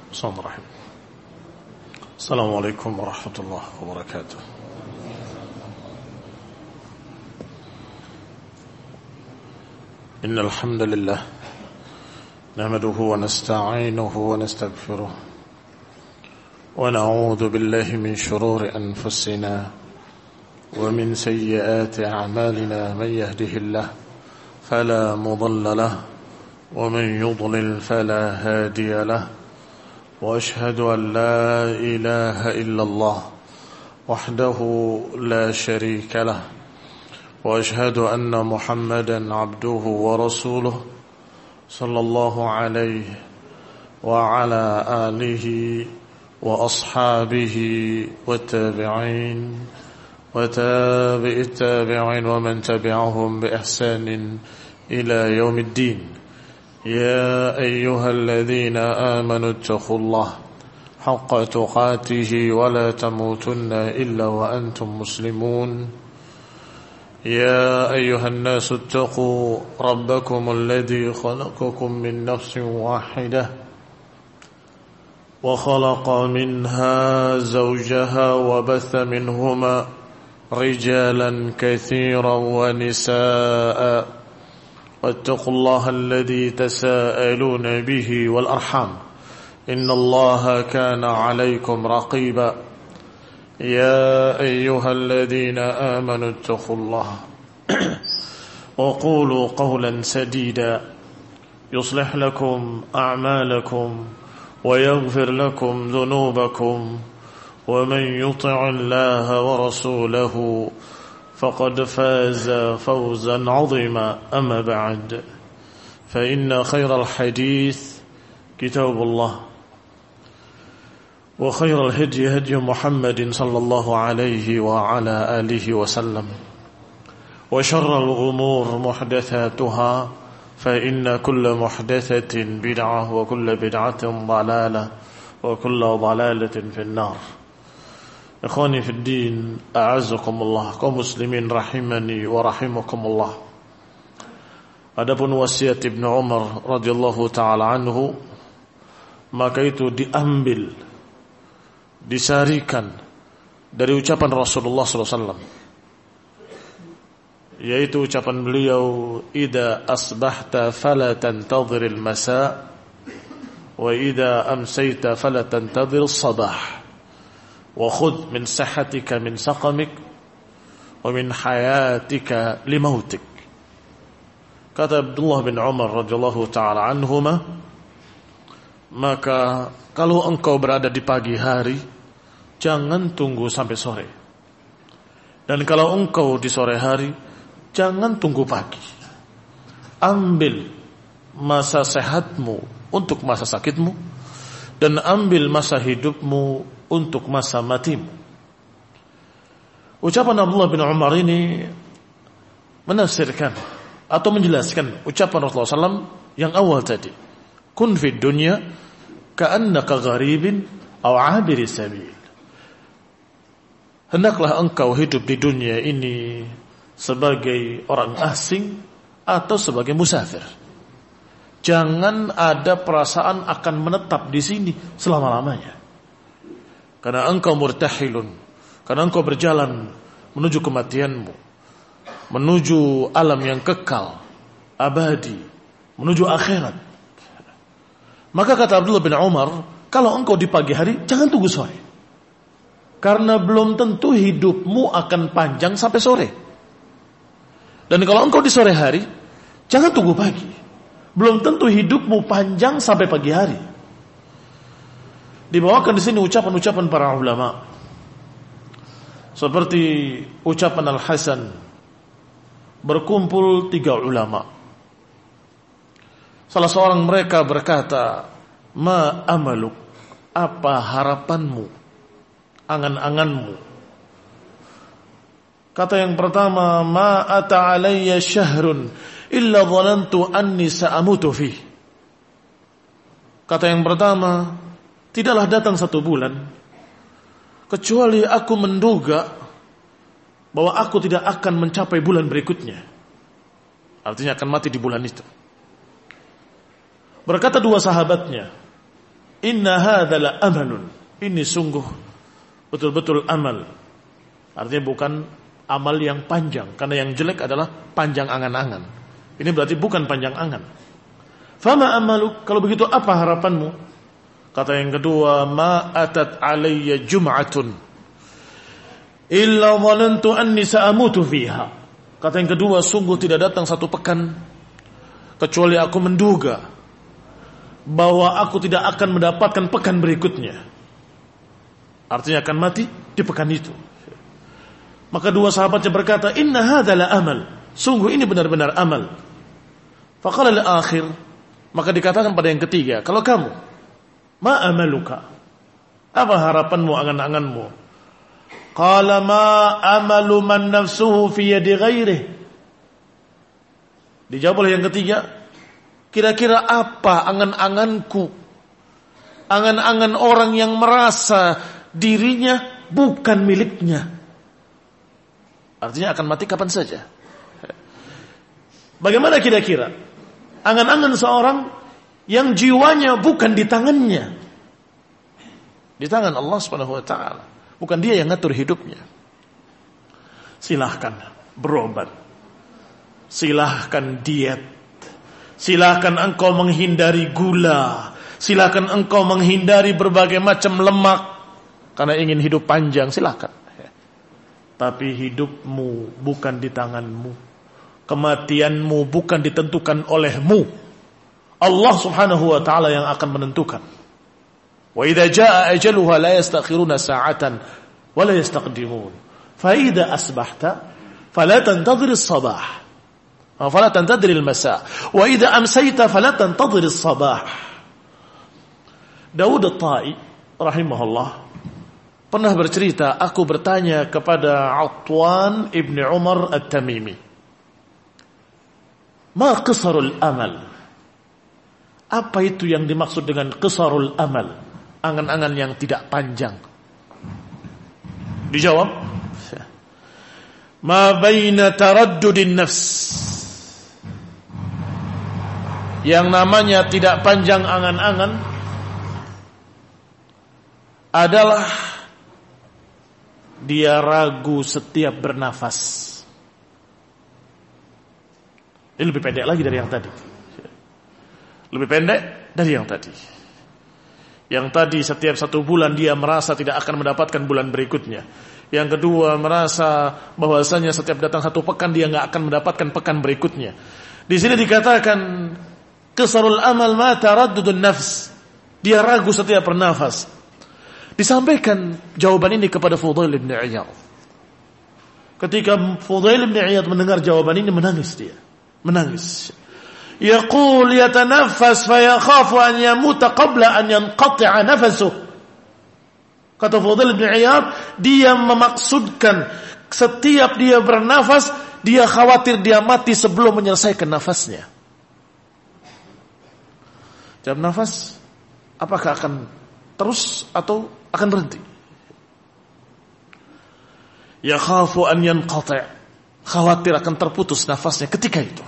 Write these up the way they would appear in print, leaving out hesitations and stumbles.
Bismillahirrahmanirrahim. Assalamualaikum warahmatullahi wabarakatuh. Innal hamdalillah nahmaduhu wa nasta'inuhu wa nastaghfiruh wa na'udzu billahi min shururi anfusina wa min sayyiati a'malina man yahdihillahu fala mudilla lahu wa man yudlil fala hadiya lahu. وأشهد أن لا إله إلا الله وحده لا شريك له وأشهد أن محمدا عبده ورسوله صلى الله عليه وعلى آله وأصحابه والتابعين وتابع التابعين ومن تبعهم بإحسان إلى يوم الدين. يا أيها الذين آمنوا اتقوا الله حق تقاته ولا تموتن إلا وأنتم مسلمون. يا أيها الناس اتقوا ربكم الذي خلقكم من نفس واحدة وخلق منها زوجها وبث منهما رجالا كثيرا ونساء واتقوا الله الذي تساءلون به والأرحام إن الله كان عليكم رقيبا. يا أيها الذين آمنوا اتقوا الله وقولوا قولا سديدا يصلح لكم أعمالكم ويغفر لكم ذنوبكم ومن يطع الله ورسوله فقد فاز فوزا عظيما. أما بعد فإن خير الحديث كتاب الله وخير الهدي هدي محمد صلى الله عليه وعلى آله وسلم وشر الأمور محدثاتها فإن كل محدثة بدعة وكل بدعة ضلالة وكل ضلالة في النار. Ikhwani fid din, a'azzakumullah, kaum muslimin rahimani wa rahimakumullah. Adapun wasiat Ibnu Umar radhiyallahu taala anhu, maka itu diambil, disarikan dari ucapan Rasulullah sallallahu alaihi wasallam, yaitu ucapan beliau, idza asbahta fala tantadhiril masa wa idza amsayta fala tantadhiril sabah. وخذ من صحتك من سقمك ومن حياتك لموتك. Kata Abdullah bin Umar radhiyallahu taala anhuma, maka kalau engkau berada di pagi hari, jangan tunggu sampai sore. Dan kalau engkau di sore hari, jangan tunggu pagi. Ambil masa sehatmu untuk masa sakitmu, dan ambil masa hidupmu untuk masa matimu. Ucapan Abdullah bin Umar ini menafsirkan atau menjelaskan ucapan Rasulullah SAW yang awal tadi, kun fid dunya ka'annaka gharibin aw 'abiri sabil. Hendaklah engkau hidup di dunia ini sebagai orang asing atau sebagai musafir. Jangan ada perasaan akan menetap di sini selama-lamanya. Karena engkau murtahilun, karena engkau berjalan menuju kematianmu, menuju alam yang kekal, abadi, menuju akhirat. Maka kata Abdullah bin Umar, kalau engkau di pagi hari, jangan tunggu sore. Karena belum tentu hidupmu akan panjang sampai sore. Dan kalau engkau di sore hari, jangan tunggu pagi. Belum tentu hidupmu panjang sampai pagi hari. Dibawakan di sini ucapan-ucapan para ulama, seperti ucapan Al-Hasan, berkumpul 3 ulama. Salah seorang mereka berkata, ma amaluk, apa harapanmu, angan-anganmu? Kata yang pertama, ma ata alayya syahrun illa dhanantu anni sa'amutu fih. Kata yang pertama, tidaklah datang 1 bulan kecuali aku menduga bahwa aku tidak akan mencapai bulan berikutnya. Artinya akan mati di bulan itu. Berkata 2 sahabatnya, inna hadza la amalun. Ini sungguh betul-betul amal. Artinya bukan amal yang panjang, karena yang jelek adalah panjang angan-angan. Ini berarti bukan panjang angan. Fama amaluk, kalau begitu apa harapanmu? Kata yang kedua, ma atat alayya jum'atun illa dhanantu anni sa'amutu fiha. Kata yang kedua, sungguh tidak datang satu pekan kecuali aku menduga bahwa aku tidak akan mendapatkan pekan berikutnya. Artinya akan mati di pekan itu. Maka dua sahabatnya berkata, inna hadza la amal. Sungguh ini benar-benar amal. Faqala al-akhir, maka dikatakan pada yang ketiga, kalau kamu, ma amaluka? Apa harapanmu, angan-anganmu? Qala ma amalu man nafsuhu fi yadi ghairihi. Dijawab oleh yang ketiga, kira-kira apa angan-anganku? Angan-angan orang yang merasa dirinya bukan miliknya. Artinya akan mati kapan saja. Bagaimana kira-kira angan-angan seorang yang jiwanya bukan di tangannya, di tangan Allah Subhanahu wa taala, bukan dia yang ngatur hidupnya. Silahkan berobat, silahkan diet, silahkan engkau menghindari gula, silahkan engkau menghindari berbagai macam lemak karena ingin hidup panjang, silahkan. Tapi hidupmu bukan di tanganmu, kematianmu bukan ditentukan olehmu. Allah Subhanahu wa taala yang akan menentukan. Wa idza jaa ajaluha la yastakhiruna sa'atan wa la yastaqdimun. Fa idza asbahta fala tantadhir as-sabah fala tantadhir al-masa wa idza amsayta fala tantadhir as-sabah. Daud at-Tai rahimahullah pernah bercerita, aku bertanya kepada Atwan ibni Umar at-Tamimi, ma qisarul amal? Apa itu yang dimaksud dengan qisarul amal? Angan-angan yang tidak panjang. Dijawab, ma baina taraddudin nafs. Yang namanya tidak panjang angan-angan adalah dia ragu setiap bernafas. Ini lebih pendek lagi dari yang tadi. Lebih pendek dari yang tadi. Yang tadi setiap 1 bulan dia merasa tidak akan mendapatkan bulan berikutnya. Yang kedua merasa bahwasanya setiap datang 1 pekan dia nggak akan mendapatkan pekan berikutnya. Di sini dikatakan qisarul amal ma taraddudun nafs. Dia ragu setiap bernafas. Disampaikan jawaban ini kepada Fudail bin Iyad. Ketika Fudail bin Iyad mendengar jawaban ini menangis dia. Menangis. Yaqul yatanaffas fa yakhafu an yamuta qabla an yanqati'a nafasuh. Kata Fudail bin Iyad, dia memaksudkan setiap dia bernafas, dia khawatir dia mati sebelum menyelesaikan nafasnya. Jam nafas apakah akan terus atau akan berhenti? Yakhafu an yanqati', khawatir akan terputus nafasnya ketika itu.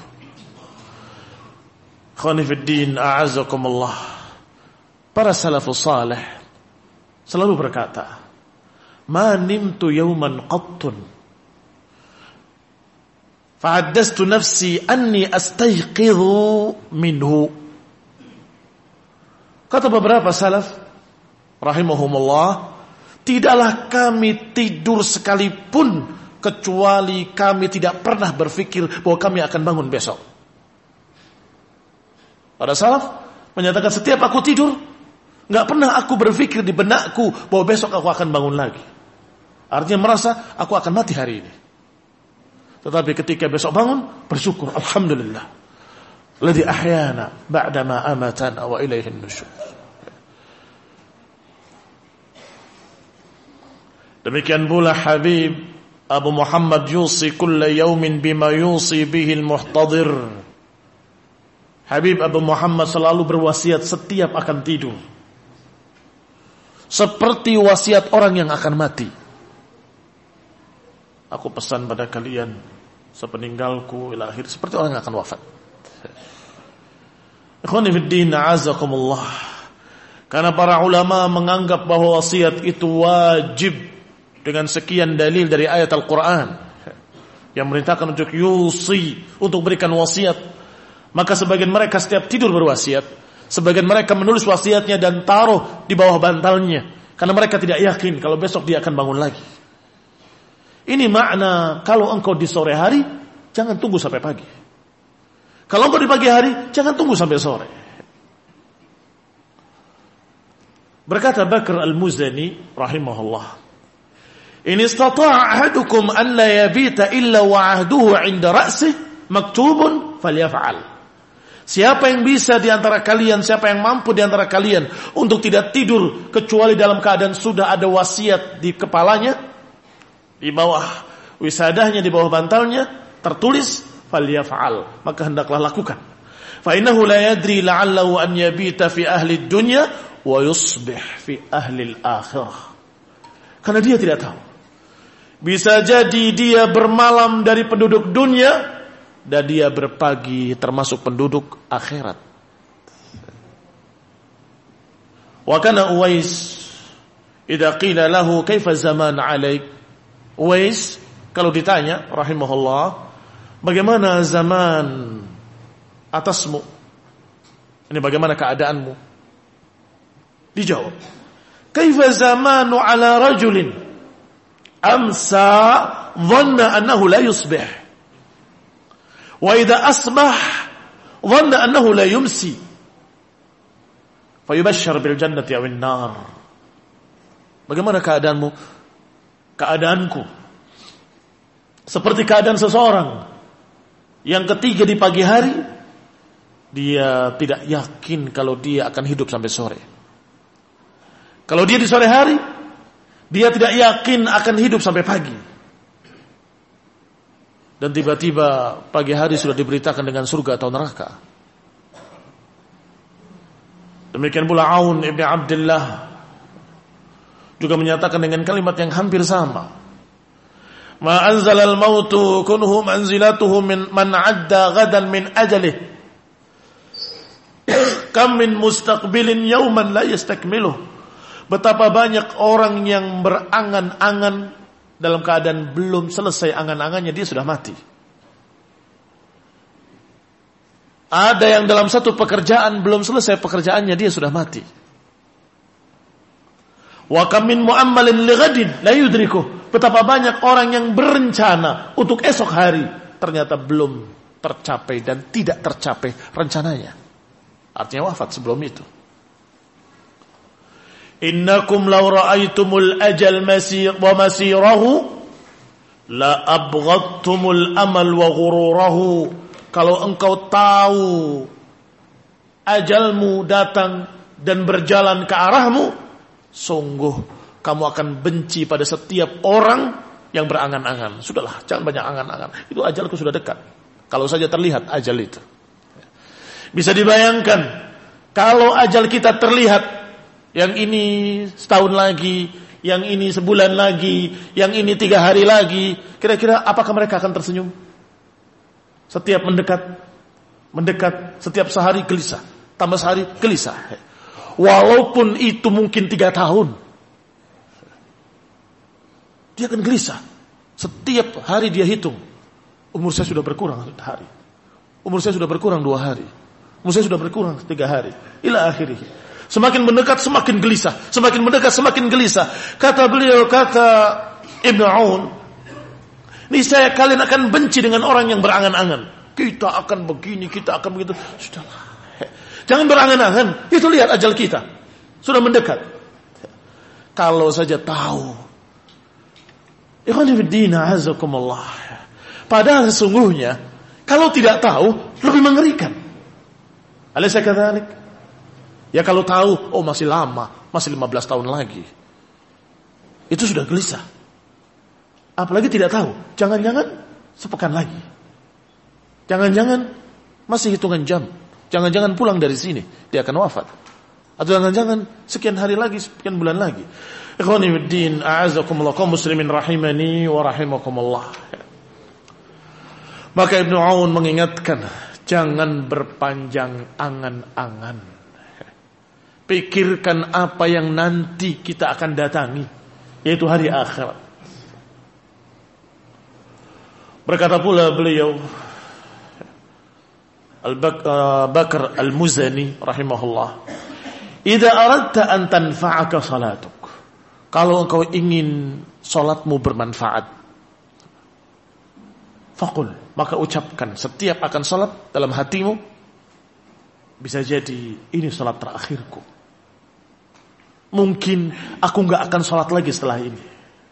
Khawani fid din, a'azzakumullah. Para salafus salih selalu berkata, ma nimtu yawman qattun fa'addastu nafsi anni astayqidhu minhu. Kata beberapa salaf rahimahumullah, tidaklah kami tidur sekalipun kecuali kami tidak pernah berpikir bahwa kami akan bangun besok. Para salaf menyatakan setiap aku tidur, nggak pernah aku berpikir di benakku bahwa besok aku akan bangun lagi. Artinya merasa aku akan mati hari ini. Tetapi ketika besok bangun, bersyukur, alhamdulillah, alladzi ahyana ba'dama amatana wa ilaihin nusyur. Demikian pula Habib Abu Muhammad yusi kulla yaumin bima yusi bihi al-muhtadir. Habib Abu Muhammad selalu berwasiat setiap akan tidur seperti wasiat orang yang akan mati. Aku pesan pada kalian sepeninggalku ila akhir seperti orang yang akan wafat. Ikhwani fid din, a'azakumullah. Karena para ulama menganggap bahwa wasiat itu wajib dengan sekian dalil dari ayat Al-Quran yang memerintahkan untuk yusi, untuk berikan wasiat. Maka sebagian mereka setiap tidur berwasiat, sebagian mereka menulis wasiatnya dan taruh di bawah bantalnya, karena mereka tidak yakin kalau besok dia akan bangun lagi. Ini makna kalau engkau di sore hari, jangan tunggu sampai pagi. Kalau engkau di pagi hari, jangan tunggu sampai sore. Berkata Bakr al-Muzani rahimahullah, in istata'a ahadukum an la yabita illa wa ahduhu 'inda ra'sih maktubun falyaf'al. Siapa yang bisa di antara kalian, siapa yang mampu di antara kalian untuk tidak tidur kecuali dalam keadaan sudah ada wasiat di kepalanya, di bawah wisadahnya, di bawah bantalnya tertulis, falyaf'al, maka hendaklah lakukan. Fa innahu la yadri la'allahu an yabita fi ahli dunya wa yusbih fi ahli al-akhirah. Karena dia tidak tahu. Bisa jadi dia bermalam dari penduduk dunia dan dia berpagi termasuk penduduk akhirat. Wa kana Uwais idza qila lahu kaifa zaman 'alaik. Uwais kalau ditanya rahimahullah, bagaimana zaman atasmu? Ini bagaimana keadaanmu? Dijawab, kaifa zamanu 'ala rajulin amsa dhanna annahu la yusbih. Wa idza asbah dhanna annahu la yumsi fayubashshar bil jannati aw an-nar. Bagaimana keadaanmu? Keadaanku seperti keadaan seseorang yang ketiga di pagi hari dia tidak yakin kalau dia akan hidup sampai sore. Kalau dia di sore hari dia tidak yakin akan hidup sampai pagi. Dan tiba-tiba pagi hari sudah diberitakan dengan surga atau neraka. Demikian pula Aun ibn Abdullah juga menyatakan dengan kalimat yang hampir sama. Ma anzalal mautu kunhu manzilatuhu min man adda gadan min ajalih. Kam min mustaqbilin yawman la yastakmiluh. Betapa banyak orang yang berangan-angan dalam keadaan belum selesai angan-angannya dia sudah mati. Ada yang dalam satu pekerjaan belum selesai pekerjaannya dia sudah mati. Wa kam min mu'ammalin li ghadin la yudrikuh. Betapa banyak orang yang berencana untuk esok hari ternyata belum tercapai dan tidak tercapai rencananya. Artinya wafat sebelum itu. Innakum law ra'aitumul ajal wa masirahu la abghadtumul amal wa ghururahu. Kalau engkau tahu ajalmu datang dan berjalan ke arahmu, sungguh kamu akan benci pada setiap orang yang berangan-angan. Sudahlah, jangan banyak angan-angan. Itu ajalku sudah dekat. Kalau saja terlihat ajal itu. Bisa dibayangkan kalau ajal kita terlihat, yang ini setahun lagi, yang ini sebulan lagi, yang ini 3 hari lagi. Kira-kira apakah mereka akan tersenyum? Setiap mendekat, setiap sehari gelisah, tambah sehari gelisah. Walaupun itu mungkin 3 tahun, dia akan gelisah. Setiap hari dia hitung, umur saya sudah berkurang 1 hari, umur saya sudah berkurang 2 hari, umur saya sudah berkurang 3 hari, ila akhirih. Semakin mendekat semakin gelisah, semakin mendekat semakin gelisah. Kata beliau, kata Ibnu Aun, niscaya kalian akan benci dengan orang yang berangan-angan. Kita akan begini, kita akan begitu. Sudahlah, jangan berangan-angan. Itu lihat ajal kita sudah mendekat. Kalau saja tahu, ikhwan fillah azakumullah. Padahal sesungguhnya kalau tidak tahu lebih mengerikan. Alaysa kadzalik? Ya kalau tahu, oh masih lama, masih 15 tahun lagi, itu sudah gelisah. Apalagi tidak tahu, jangan-jangan sepekan lagi, jangan-jangan masih hitungan jam, jangan-jangan pulang dari sini dia akan wafat, atau jangan-jangan sekian hari lagi, sekian bulan lagi. Ikhwani fiddin, a'azakumullah, kaum muslimin rahimani wa rahimakumullah. Maka Ibnu Aun mengingatkan, jangan berpanjang angan-angan. Pikirkan apa yang nanti kita akan datangi, yaitu hari akhirat. Berkata pula beliau Bakar Al-Muzani rahimahullah, "Idza aradta an tanfa'aka salatuk." Kalau engkau ingin salatmu bermanfaat, faqul, maka ucapkan setiap akan salat dalam hatimu, bisa jadi ini salat terakhirku. Mungkin aku enggak akan salat lagi setelah ini.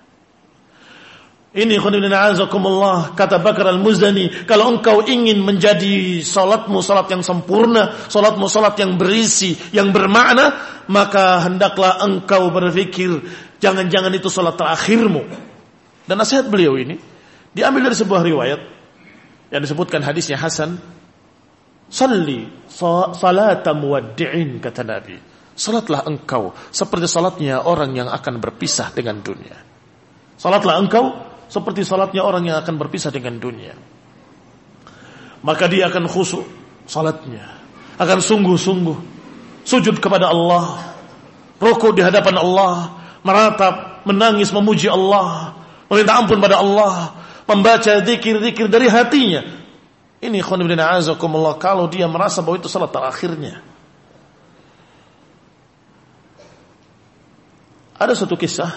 Ini khonibina azakumullah, kata Bakar Al-Muzani, kalau engkau ingin menjadi salatmu salat yang sempurna, salatmu salat yang berisi, yang bermakna, maka hendaklah engkau berfikir, jangan-jangan itu salat terakhirmu. Dan nasihat beliau ini diambil dari sebuah riwayat yang disebutkan hadisnya hasan. Salli salata muwaddi'in, kata Nabi. Salatlah engkau seperti salatnya orang yang akan berpisah dengan dunia. Salatlah engkau seperti salatnya orang yang akan berpisah dengan dunia. Maka dia akan khusyuk salatnya, akan sungguh-sungguh sujud kepada Allah, rukuk di hadapan Allah, meratap, menangis, memuji Allah, meminta ampun pada Allah, membaca zikir-zikir dari hatinya. Ini khonibina azakumullah, kalau dia merasa bahwa itu salat terakhirnya. Ada satu kisah,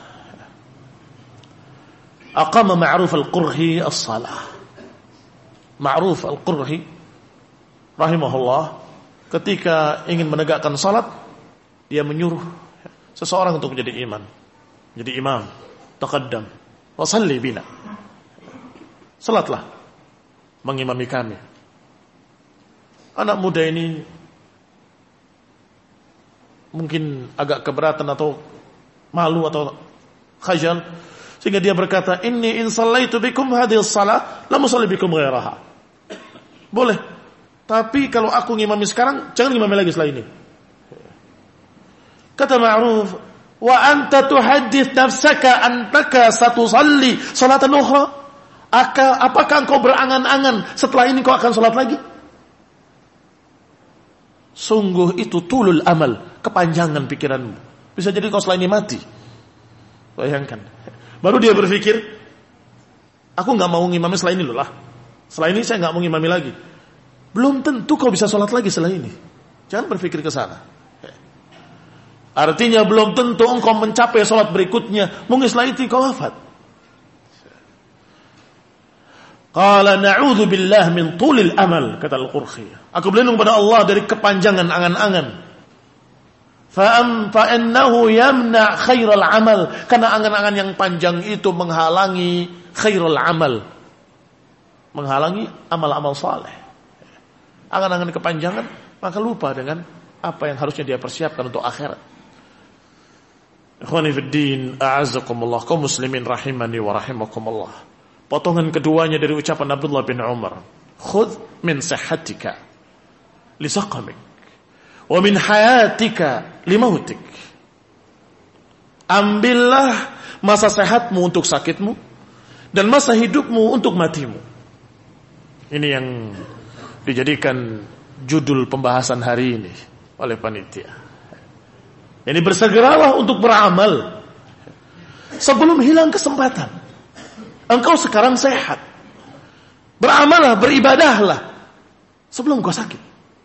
aqama Ma'ruf Al-Qurhi as-salah. Ma'ruf Al-Qurhi rahimahullah, ketika ingin menegakkan salat, dia menyuruh seseorang untuk menjadi imam, taqaddam wa salli bina, salatlah mengimami kami. Anak muda ini mungkin agak keberatan atau malu atau khajal, sehingga dia berkata, inni in sallaitu bikum hadhihi shalah la musalli bikum ghairaha. Boleh, tapi kalau aku ngimami sekarang, jangan ngimami lagi setelah ini. Kata Ma'ruf, wa anta tuhaddits nafsaka antaka satusalli salatan ukhra. Apakah engkau berangan-angan setelah ini kau akan salat lagi? Sungguh itu tulul amal, kepanjangan pikiranmu. Bisa jadi kau setelah ini mati. Bayangkan. Baru dia berpikir, aku gak mau ngimami setelah ini loh lah. Setelah ini saya gak mau ngimami lagi. Belum tentu kau bisa sholat lagi setelah ini. Jangan berpikir ke sana. Artinya belum tentu engkau mencapai sholat berikutnya. Mungkin setelah itu kau wafat. Qala na'udzu billah min tulil amal, kata Al-Qurhi. Aku berlindung pada Allah dari kepanjangan angan-angan. Fa'annahu yamna khairal amal, karena angan-angan yang panjang itu menghalangi khairal amal, menghalangi amal-amal saleh. Angan-angan kepanjangan, maka lupa dengan apa yang harusnya dia persiapkan untuk akhirat. Ikhwani fid din, a'azzakumullah, kaum muslimin rahimani wa rahimakumullah. Potongan keduanya dari ucapan Abdullah bin Umar, khudh min sihhatika li saqamik wa min hayatika li mautik. Ambillah masa sehatmu untuk sakitmu dan masa hidupmu untuk matimu. Ini yang dijadikan judul pembahasan hari ini oleh panitia. Jadi bersegeralah untuk beramal sebelum hilang kesempatan. Engkau sekarang sehat, beramallah, beribadahlah sebelum kau sakit.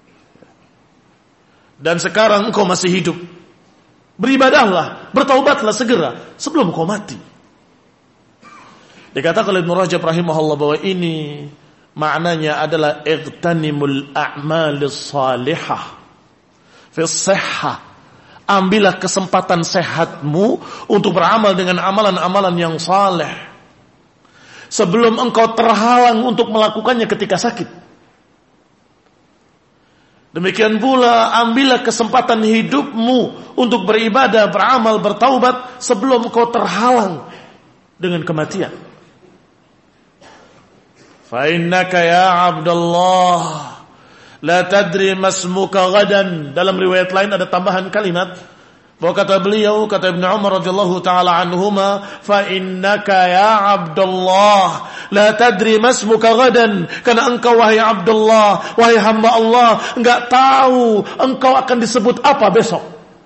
Dan sekarang engkau masih hidup, beribadahlah, bertaubatlah segera sebelum kau mati. Dikatakan oleh Ibnu Rajab rahimahullah bahwa ini maknanya adalah ightanimul a'malis salihah fi sihhah. Ambillah kesempatan sehatmu untuk beramal dengan amalan-amalan yang saleh sebelum engkau terhalang untuk melakukannya ketika sakit. Demikian pula ambillah kesempatan hidupmu untuk beribadah, beramal, bertaubat sebelum engkau terhalang dengan kematian. Fa innaka ya Abdullah la tadri masmuka gadan. Dalam riwayat lain ada tambahan kalimat, Bahwa kata beliau, kata Ibnu Umar radhiyallahu taala anhuma, fa innaka ya Abdullah la tadri masmuka gadan, karena engkau wahai Abdullah, wahai hamba Allah, enggak tahu engkau akan disebut apa besok.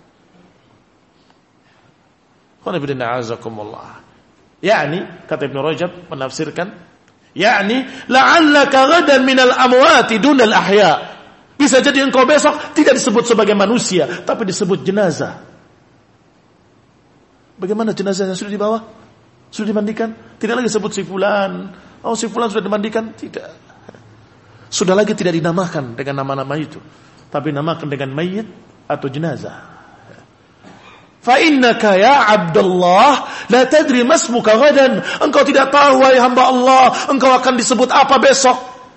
Yani kata Ibnu Rajab menafsirkan, yani la'allaka gadan minal amwati dunal ahya. Bisa jadi engkau besok tidak disebut sebagai manusia, tapi disebut jenazah. Bagaimana jenazahnya sudah dibawa? Sudah dimandikan? Tidak lagi sebut si fulan. Oh, si fulan sudah dimandikan? Tidak. Sudah lagi tidak dinamakan dengan nama-nama itu, tapi namakan dengan mayit atau jenazah. Fa innaka ya Abdullah la tadri masmuka gadan. Engkau tidak tahu wahai hamba Allah, engkau akan disebut apa besok.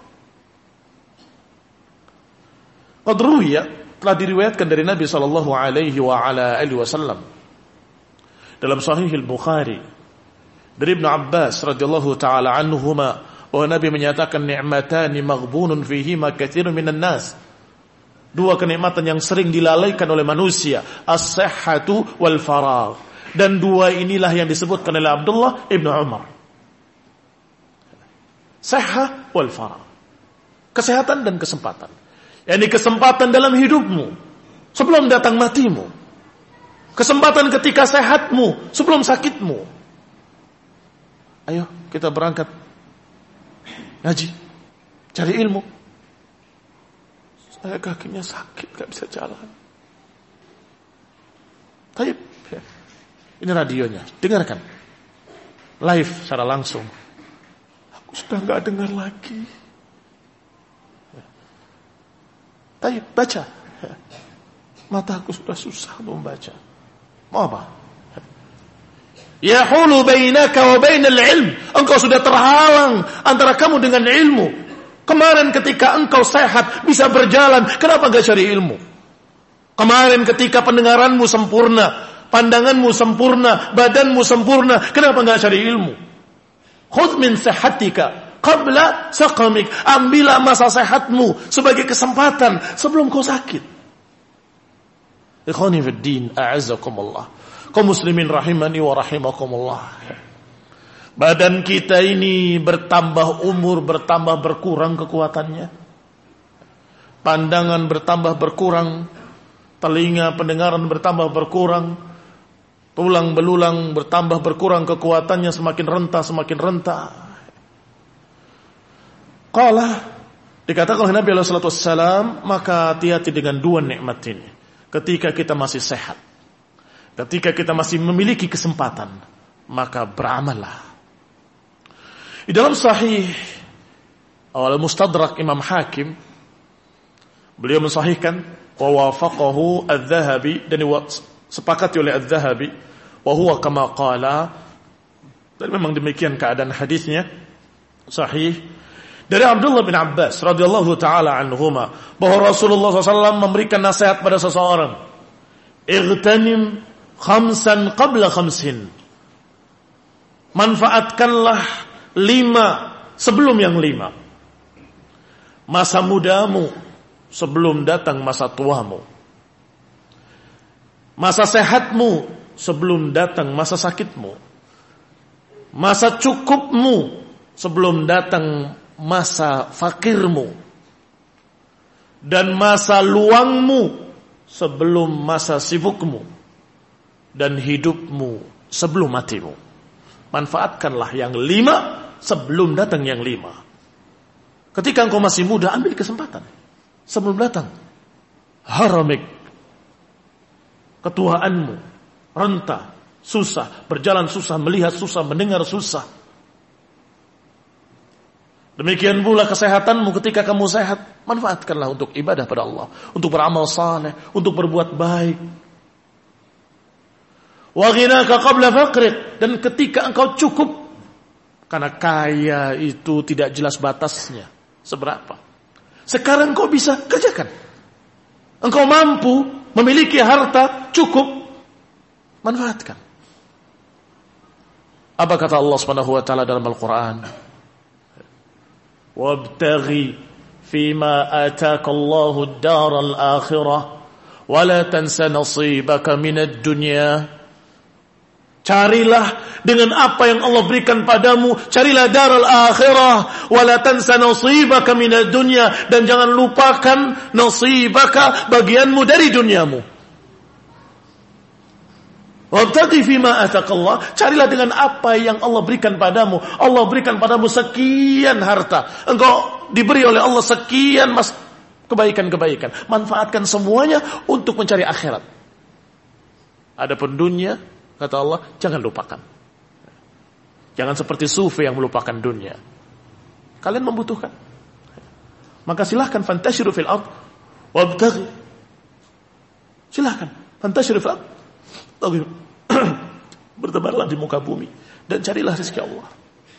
Qad ruwiya, telah diriwayatkan dari Nabi sallallahu alaihi wa ala alihi wasallam dalam Sahih Al-Bukhari dari Ibnu Abbas radhiyallahu taala anhuma, bahwa Nabi menyatakan ni'matani maghbunun fihima katsirun minan nas. Dua kenikmatan yang sering dilalaikan oleh manusia, as-sihhatu wal faragh. Dan dua inilah yang disebutkan oleh Abdullah Ibnu Umar. Sihhah wal faragh. Kesehatan dan kesempatan. Yani kesempatan dalam hidupmu sebelum datang matimu. Kesempatan ketika sehatmu sebelum sakitmu. Ayo kita berangkat ngaji, cari ilmu. Saya kakinya sakit, gak bisa jalan. Taib. Ini radionya, dengarkan live secara langsung. Aku sudah gak dengar lagi. Taib, baca. Mataku sudah susah membaca. Mau apa? Yahulu bainaka wa bainal ilm. Engkau sudah terhalang antara kamu dengan ilmu. Kemarin ketika engkau sehat bisa berjalan, kenapa enggak cari ilmu? Kemarin ketika pendengaranmu sempurna, pandanganmu sempurna, badanmu sempurna, kenapa enggak cari ilmu? Khudh min sihatika qabla saqamik. Ambillah masa sehatmu sebagai kesempatan sebelum kau sakit. Ikhwani fid din, a'azzakumullah. Kaum muslimin rahimani wa rahimakumullah. Badan kita ini bertambah umur, bertambah berkurang kekuatannya. Pandangan bertambah berkurang, telinga pendengaran bertambah berkurang, tulang belulang bertambah berkurang kekuatannya, semakin renta. Qala, dikatakan oleh Nabi sallallahu alaihi wasallam, maka hati-hati dengan dua nikmat ini. Ketika kita masih sehat, ketika kita masih memiliki kesempatan, maka beramallah. Di dalam Sahih Al-Mustadrak Imam Hakim, beliau mensahihkan wa wafaqahu Adz-Dzahabi, dan sepakati oleh Adz-Dzahabi, wa huwa kama qala, dan memang demikian keadaan hadisnya sahih, dari Abdullah bin Abbas radhiyallahu taala anhuma, bahwa Rasulullah SAW memberikan nasihat pada seseorang, "Ightanim khamsan qabla khamsin." Manfaatkanlah 5 sebelum yang 5. Masa mudamu sebelum datang masa tuamu. Masa sehatmu sebelum datang masa sakitmu. Masa cukupmu sebelum datang masa fakirmu, dan masa luangmu sebelum masa sibukmu, dan hidupmu sebelum matimu. Manfaatkanlah yang 5 sebelum datang yang 5. Ketika engkau masih muda, ambil kesempatan sebelum datang haramik, ketuaanmu, renta, susah, berjalan susah, melihat susah, mendengar susah. Demikian pula kesehatanmu, ketika kamu sehat, manfaatkanlah untuk ibadah pada Allah, untuk beramal saleh, untuk berbuat baik. Wa ghinaka qabla faqrik, dan ketika engkau cukup, karena kaya itu tidak jelas batasnya seberapa. Sekarang engkau bisa kerjakan. Engkau mampu memiliki harta cukup, manfaatkan. Apa kata Allah Subhanahu wa taala dalam Al-Qur'an? Wabtaghi fima ataka Allahu ad-daral akhirah wala tansa nasibaka minad dunya. Carilah dengan apa yang Allah berikan padamu, carilah daral akhirah, wala tansa nasibaka minad dunya, dan jangan lupakan nasibaka, bagianmu dari duniamu. Wabtaghi fima ataqallah, carilah dengan apa yang Allah berikan padamu. Allah berikan padamu sekian harta, engkau diberi oleh Allah sekian kebaikan-kebaikan, manfaatkan semuanya untuk mencari akhirat. Adapun dunia, kata Allah, jangan lupakan. Jangan seperti sufi yang melupakan dunia. Kalian membutuhkan, maka silahkan fantashiru fil ard wabtaghi. Silahkan fantashiru fil ard, bertebarlah di muka bumi dan carilah rezeki Allah.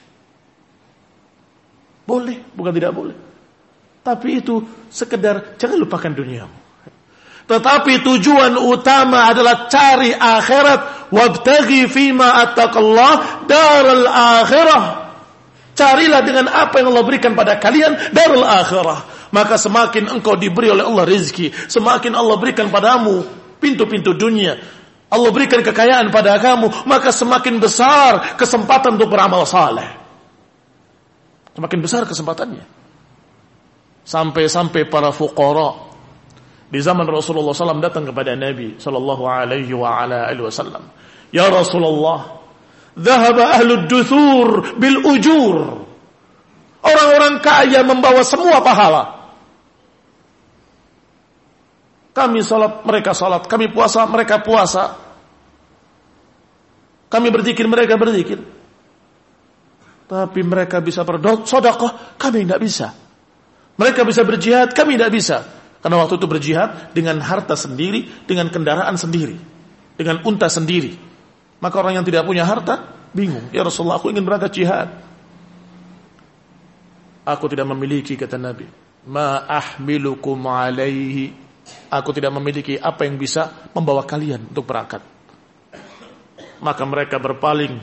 Boleh, bukan tidak boleh. Tapi itu sekedar, jangan lupakan duniamu. Tetapi tujuan utama adalah cari akhirat. Wabtaghi fima attaqallah daral akhirah. Carilah dengan apa yang Allah berikan pada kalian daral akhirah. Maka semakin engkau diberi oleh Allah rezeki, semakin Allah berikan padamu pintu-pintu dunia, Allah berikan kekayaan pada kamu, maka semakin besar kesempatan untuk beramal saleh. Semakin besar kesempatannya. Sampai-sampai para fuqara di zaman Rasulullah SAW datang kepada Nabi sallallahu alaihi wasallam. Ya Rasulullah, dhahaba ahlud duthur bil ujur. Orang-orang kaya membawa semua pahala. Kami salat, mereka salat. Kami puasa, mereka puasa. Kami berzikir, mereka berzikir. Tapi mereka bisa bersedekah, kami tidak bisa. Mereka bisa berjihad, kami tidak bisa. Karena waktu itu berjihad dengan harta sendiri, dengan kendaraan sendiri, dengan unta sendiri. Maka orang yang tidak punya harta bingung. Ya Rasulullah, aku ingin berangkat jihad. Aku tidak memiliki, kata Nabi. Ma ahmilukum alaihi. Aku tidak memiliki apa yang bisa membawa kalian untuk berangkat. Maka mereka berpaling.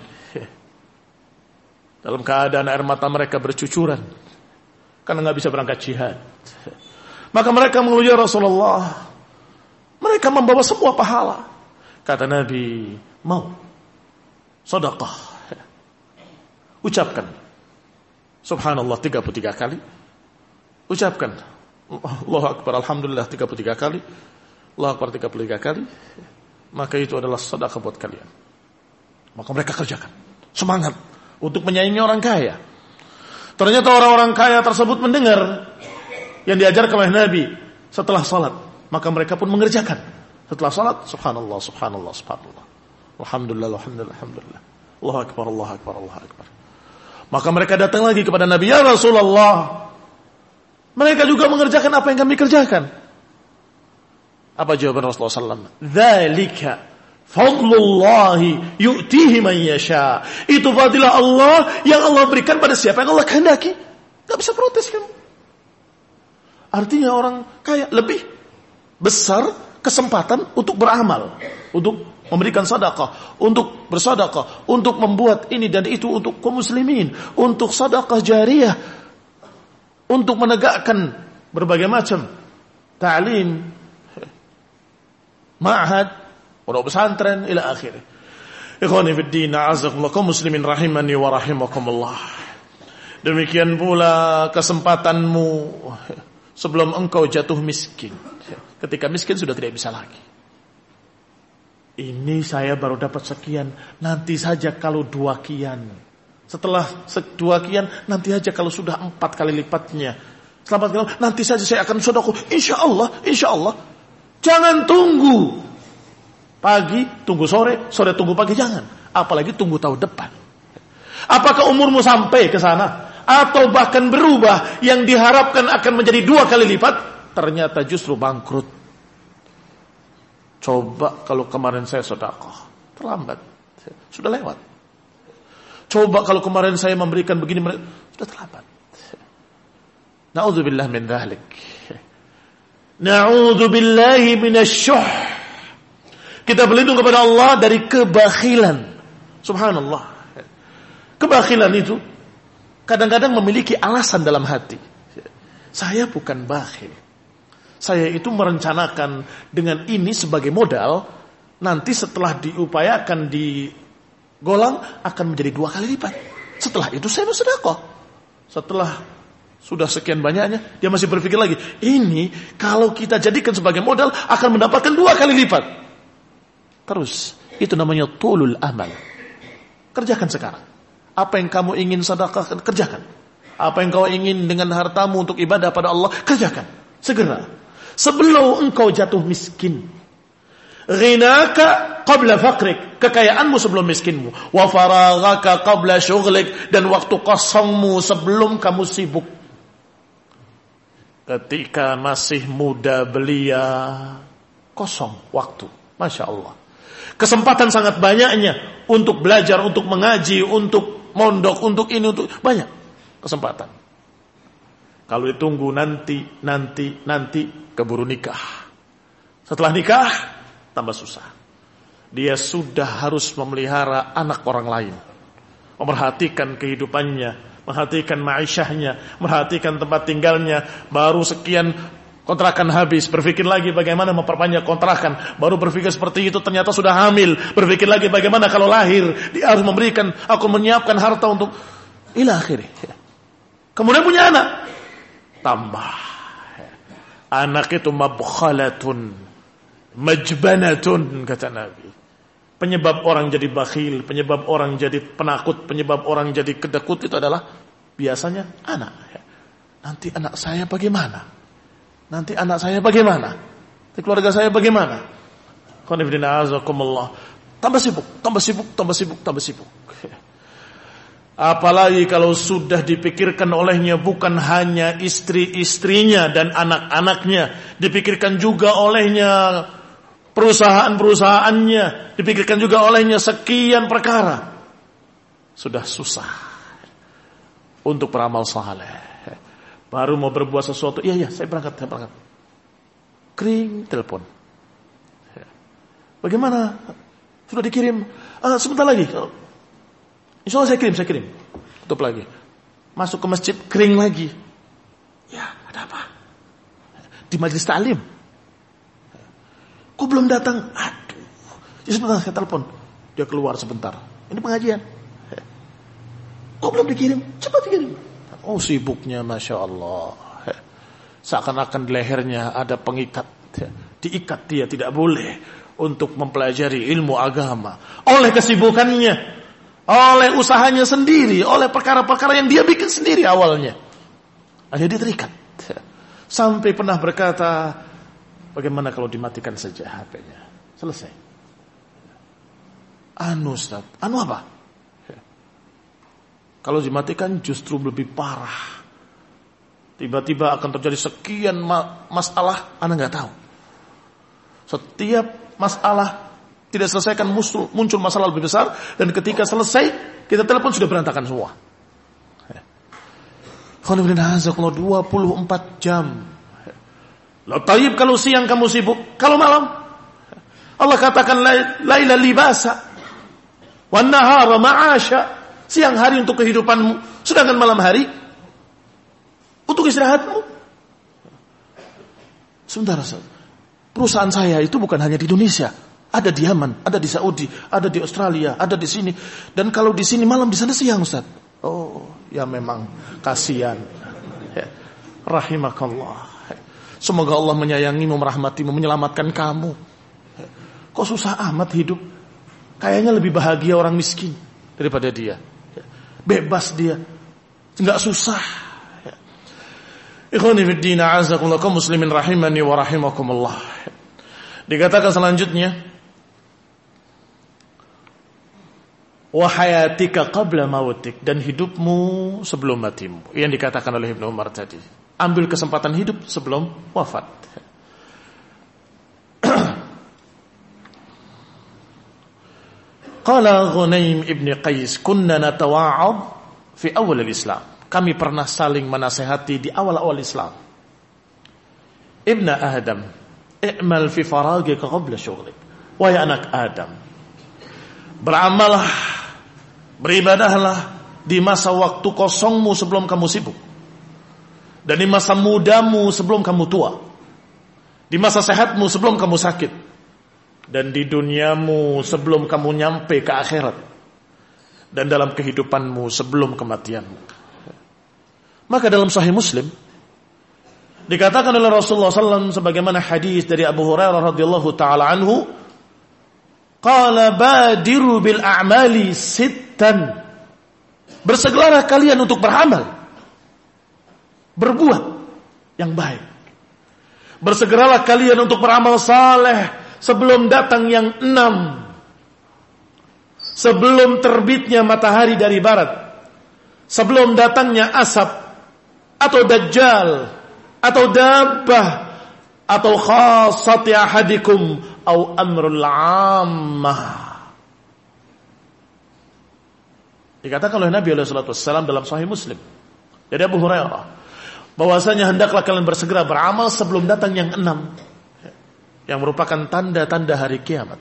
Dalam keadaan air mata mereka bercucuran. Karena nggak bisa berangkat jihad. Maka mereka mengeluh, ya Rasulullah, mereka membawa semua pahala. Kata Nabi, mau sedekah. Ucapkan subhanallah 33 kali. Ucapkan Allahu Akbar, alhamdulillah 33 kali. Allahu Akbar 33 kali. Maka itu adalah sedekah buat kalian. Maka mereka kerjakan. Semangat untuk menyaingi orang kaya. Ternyata orang-orang kaya tersebut mendengar yang diajarkan oleh Nabi setelah salat, maka mereka pun mengerjakan. Setelah salat, subhanallah, subhanallah, subhanallah, alhamdulillah, alhamdulillah, alhamdulillah, Allahu Akbar, Allahu Akbar, Allahu Akbar. Maka mereka datang lagi kepada Nabi, ya Rasulullah, mereka juga mengerjakan apa yang kami kerjakan. Apa jawaban Rasulullah SAW? Dzalika fadlullahi yu'tihi man yasha. Itu fadilah Allah yang Allah berikan pada siapa yang Allah kehendaki. Gak bisa protes kamu. Artinya orang kaya lebih besar kesempatan untuk beramal, untuk memberikan sedekah, untuk bersedekah, untuk membuat ini dan itu untuk kaum muslimin, untuk sedekah jariyah, untuk menegakkan berbagai macam ta'lim, ma'had, pondok pesantren ila akhirih. Ikhwani fid din, a'azzakumullah, kaum muslimin rahimani wa rahimakumullah. Demikian pula kesempatanmu sebelum engkau jatuh miskin. Ketika miskin sudah tidak bisa lagi. Ini saya baru dapat sekian, nanti saja kalau 2 kian. Setelah 2 kian, nanti saja kalau sudah 4 kali lipatnya. Selamat malam, nanti saja saya akan sedekah. Insya Allah. Jangan tunggu pagi, tunggu sore, sore tunggu pagi, jangan. Apalagi tunggu tahun depan. Apakah umurmu sampai ke sana? Atau bahkan berubah, yang diharapkan akan menjadi 2 kali lipat, ternyata justru bangkrut. Coba kalau kemarin saya sedekah, terlambat, sudah lewat. Coba kalau kemarin saya memberikan begini, sudah terlambat. Na'udzubillah min dzalik. Na'udzubillahi minasyuh. Kita berlindung kepada Allah dari kebakhilan. Subhanallah. Kebakhilan itu kadang-kadang memiliki alasan dalam hati. Saya bukan bakhil. Saya itu merencanakan dengan ini sebagai modal, nanti setelah diupayakan digolang akan menjadi 2 kali lipat. Setelah itu saya bersedekah. Setelah sudah sekian banyaknya, dia masih berpikir lagi, ini kalau kita jadikan sebagai modal akan mendapatkan 2 kali lipat. Terus, itu namanya tulul amal. Kerjakan sekarang. Apa yang kamu ingin sedekahkan, kerjakan. Apa yang kau ingin dengan hartamu untuk ibadah pada Allah, kerjakan. Segera. Sebelum engkau jatuh miskin. Ghinaka qabla faqrik. Kekayaanmu sebelum miskinmu. Wa faraghaka qabla syughlik. Dan waktu kosongmu sebelum kamu sibuk. Ketika masih muda belia, kosong waktu. Masya Allah. Kesempatan sangat banyaknya untuk belajar, untuk mengaji, untuk mondok, untuk ini, untuk banyak kesempatan. Kalau ditunggu nanti keburu nikah. Setelah nikah tambah susah. Dia sudah harus memelihara anak orang lain, memperhatikan kehidupannya, memperhatikan ma'isyahnya, memperhatikan tempat tinggalnya. Baru sekian kontrakan habis, berpikir lagi bagaimana memperpanjang kontrakan. Baru berpikir seperti itu, ternyata sudah hamil. Berpikir lagi bagaimana kalau lahir, dia harus memberikan, aku menyiapkan harta untuk ila akhirih. Kemudian punya anak, tambah. Anak itu mabkhalatun, majbanatun, kata Nabi. Penyebab orang jadi bakhil, penyebab orang jadi penakut, penyebab orang jadi kedekut itu adalah biasanya anak. Nanti anak saya bagaimana? Nanti anak saya bagaimana? Nanti keluarga saya bagaimana? Tambah sibuk. Apalagi kalau sudah dipikirkan olehnya bukan hanya istri-istrinya dan anak-anaknya, dipikirkan juga olehnya perusahaan-perusahaannya, dipikirkan juga olehnya sekian perkara. Sudah susah untuk beramal saleh. Baru mau berbuat sesuatu, iya, saya berangkat. Kering telepon. Bagaimana? Sudah dikirim? Sebentar lagi. Insya Allah saya kirim. Tutup lagi. Masuk ke masjid, kering lagi. Ya, ada apa? Di majelis ta'lim. Kok belum datang? Aduh. Ya, sebentar saya telepon. Dia keluar sebentar. Ini pengajian. Kok belum dikirim? Cepat dikirim. Oh, sibuknya Masya Allah. Seakan-akan di lehernya ada pengikat. Diikat dia, tidak boleh untuk mempelajari ilmu agama. Oleh kesibukannya, oleh usahanya sendiri, oleh perkara-perkara yang dia bikin sendiri awalnya. Akhirnya dia terikat. Sampai pernah berkata, bagaimana kalau dimatikan saja HP-nya? Selesai. Ustaz. Apa? Kalau dimatikan justru lebih parah. Tiba-tiba akan terjadi sekian masalah, Anda nggak tahu. Setiap masalah tidak selesaikan muncul masalah lebih besar, dan ketika selesai kita telepon sudah berantakan semua. 24 jam. Lo taib kalau siang kamu sibuk, kalau malam Allah katakan laila libasa wan nahara ma'asha. Siang hari untuk kehidupanmu, sedangkan malam hari untuk istirahatmu. Sebentar, perusahaan saya itu bukan hanya di Indonesia. Ada di Yaman, ada di Saudi, ada di Australia, ada di sini. Dan kalau di sini malam, di sana siang, Ustaz. Oh, ya memang kasihan. Rahimakallah. Semoga Allah menyayangimu, merahmatimu, menyelamatkan kamu. Kok susah amat hidup? Kayaknya lebih bahagia orang miskin daripada dia. Bebas dia, enggak susah. Ikhwani fid din, a'azakumullah, kaum muslimin rahimani wa rahimakumullah. Dikatakan selanjutnya, wa hayatika qabla mautik, dan hidupmu sebelum matimu. Yang dikatakan oleh Ibnu Umar tadi. Ambil kesempatan hidup sebelum wafat. Qala Ghunaim ibn Qais, kunna natawa'ad fi awal al-Islam. Kami pernah saling menasihati di awal-awal Islam. Ibn Adam, i'mal fi faragika qabla syughlik. Wahai anak Adam, beramallah, beribadahlah di masa waktu kosongmu sebelum kamu sibuk, dan di masa mudamu sebelum kamu tua. Di masa sehatmu sebelum kamu sakit. Dan di duniamu sebelum kamu nyampe ke akhirat. Dan dalam kehidupanmu sebelum kematianmu. Maka dalam Sahih Muslim dikatakan oleh Rasulullah SAW sebagaimana hadis dari Abu Hurairah radhiyallahu taala anhu, qala badiru bil a'mali sittan. Bersegeralah kalian untuk beramal, berbuat yang baik. Bersegeralah kalian untuk beramal saleh sebelum datang yang 6. Sebelum terbitnya matahari dari barat, sebelum datangnya asap atau dajjal atau dabbah atau khassati ahadikum atau amrul ammah. Dikatakan oleh Nabi SAW dalam Sahih Muslim dari Abu Hurairah bahwasanya hendaklah kalian bersegera beramal sebelum datang yang 6, yang merupakan tanda-tanda hari kiamat.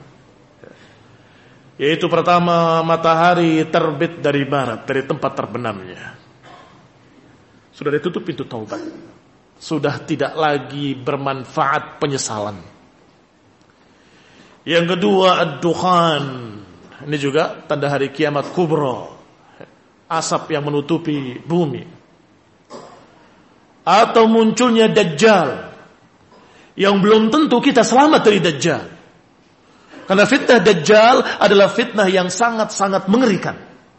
Yaitu pertama, matahari terbit dari barat, dari tempat terbenamnya. Sudah ditutup pintu taubat. Sudah tidak lagi bermanfaat penyesalan. Yang kedua, ad-dukhan. Ini juga tanda hari kiamat kubra. Asap yang menutupi bumi. Atau munculnya dajjal. Yang belum tentu kita selamat dari dajjal. Karena fitnah dajjal adalah fitnah yang sangat-sangat mengerikan.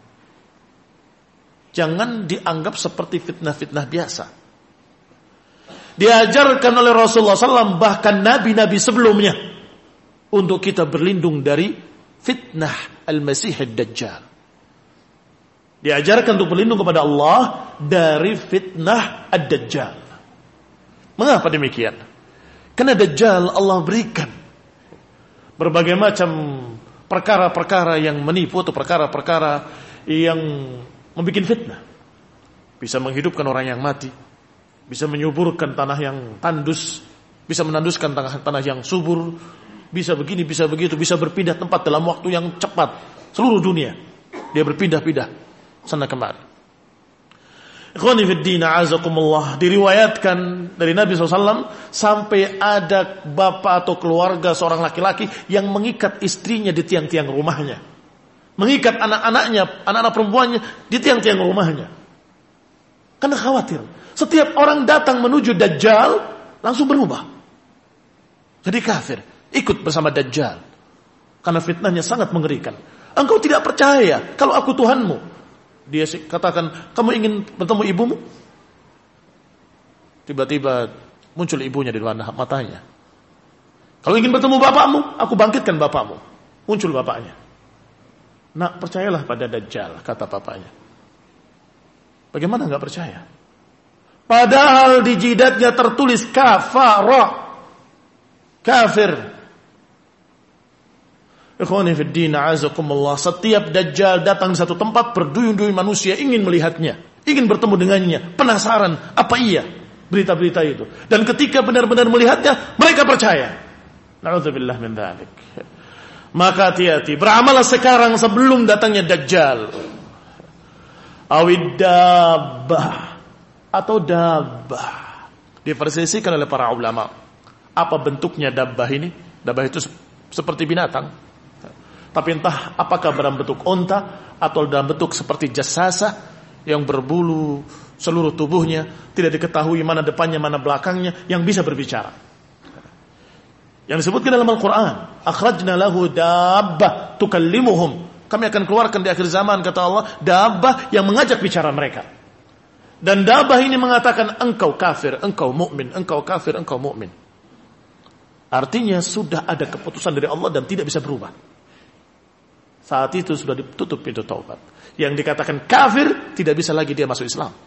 Jangan dianggap seperti fitnah-fitnah biasa. Diajarkan oleh Rasulullah SAW bahkan nabi-nabi sebelumnya untuk kita berlindung dari fitnah al-Masih ad-Dajjal. Diajarkan untuk berlindung kepada Allah dari fitnah ad-Dajjal. Mengapa demikian? Karena Dajjal Allah berikan berbagai macam perkara-perkara yang menipu atau perkara-perkara yang membuat fitnah. Bisa menghidupkan orang yang mati, bisa menyuburkan tanah yang tandus, bisa menanduskan tanah yang subur, bisa begini, bisa begitu, bisa berpindah tempat dalam waktu yang cepat. Seluruh dunia dia berpindah-pindah sana kemari. Ikhwani fid din, a'azakumullah, diriwayatkan dari Nabi SAW sampai ada bapak atau keluarga seorang laki-laki yang mengikat istrinya di tiang-tiang rumahnya, mengikat anak-anaknya, anak-anak perempuannya di tiang-tiang rumahnya, karena khawatir setiap orang datang menuju Dajjal langsung berubah jadi kafir, ikut bersama Dajjal, karena fitnahnya sangat mengerikan. Engkau tidak percaya kalau aku Tuhanmu? Dia katakan, kamu ingin bertemu ibumu? Tiba-tiba muncul ibunya di depan matanya. Kalau ingin bertemu bapakmu, aku bangkitkan bapakmu. Muncul bapaknya. Nak, percayalah pada Dajjal, kata bapaknya. Bagaimana enggak percaya? Padahal di jidatnya tertulis kafara, kafir. Ikhwani fid din, a'azakumullah, setiap Dajjal datang di satu tempat, berduyun-duyun manusia ingin melihatnya, ingin bertemu dengannya, penasaran apa iya berita-berita itu. Dan ketika benar-benar melihatnya, mereka percaya. Na'udzubillah min dzalik. Maka hati-hati, beramalah sekarang sebelum datangnya Dajjal. Awid dabbah atau dabbah. Diversisikan oleh para ulama. Apa bentuknya dabbah ini? Dabbah itu seperti binatang. Tapi entah apakah dalam bentuk onta atau dalam bentuk seperti jasasa yang berbulu seluruh tubuhnya, tidak diketahui mana depannya mana belakangnya, yang bisa berbicara. Yang disebutkan dalam Al-Quran, akhrajna lahu dabbah tukallimuhum. Kami akan keluarkan di akhir zaman, kata Allah, dabbah yang mengajak bicara mereka. Dan dabbah ini mengatakan engkau kafir, engkau mukmin, engkau kafir, engkau mukmin. Artinya sudah ada keputusan dari Allah dan tidak bisa berubah. Saat itu sudah ditutup pintu taubat. Yang dikatakan kafir tidak bisa lagi dia masuk Islam.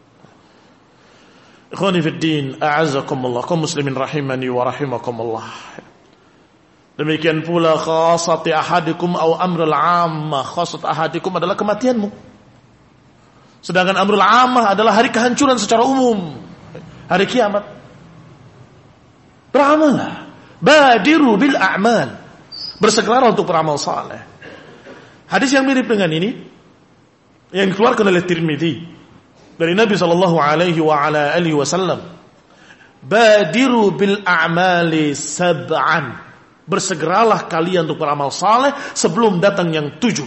Ikhwani fid din, a'azakumullah, kaum muslimin rahimani wa rahimakumullah. Demikian pula khassati ahadikum au amrul ammah. Khassat ahadikum adalah kematianmu. Sedangkan amrul ammah adalah hari kehancuran secara umum, hari kiamat. Beramalah, badiru bil a'mal. Bersegeralah untuk beramal saleh. Hadis yang mirip dengan ini yang dikeluarkan oleh Tirmidzi dari Nabi sallallahu alaihi wa ala alihi wasallam Badiru bil a'mali sab'an. Bersegeralah kalian untuk beramal saleh sebelum datang yang 7.